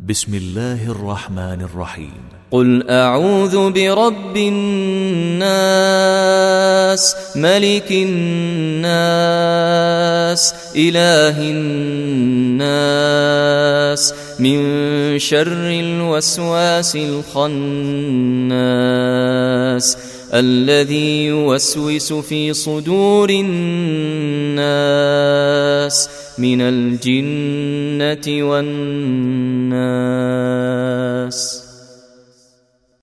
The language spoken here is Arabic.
بسم الله الرحمن الرحيم. قل أعوذ برب الناس ملك الناس إله الناس من شر الوسواس الخناس الذي يوسوس في صدور الناس من الجنة والناس.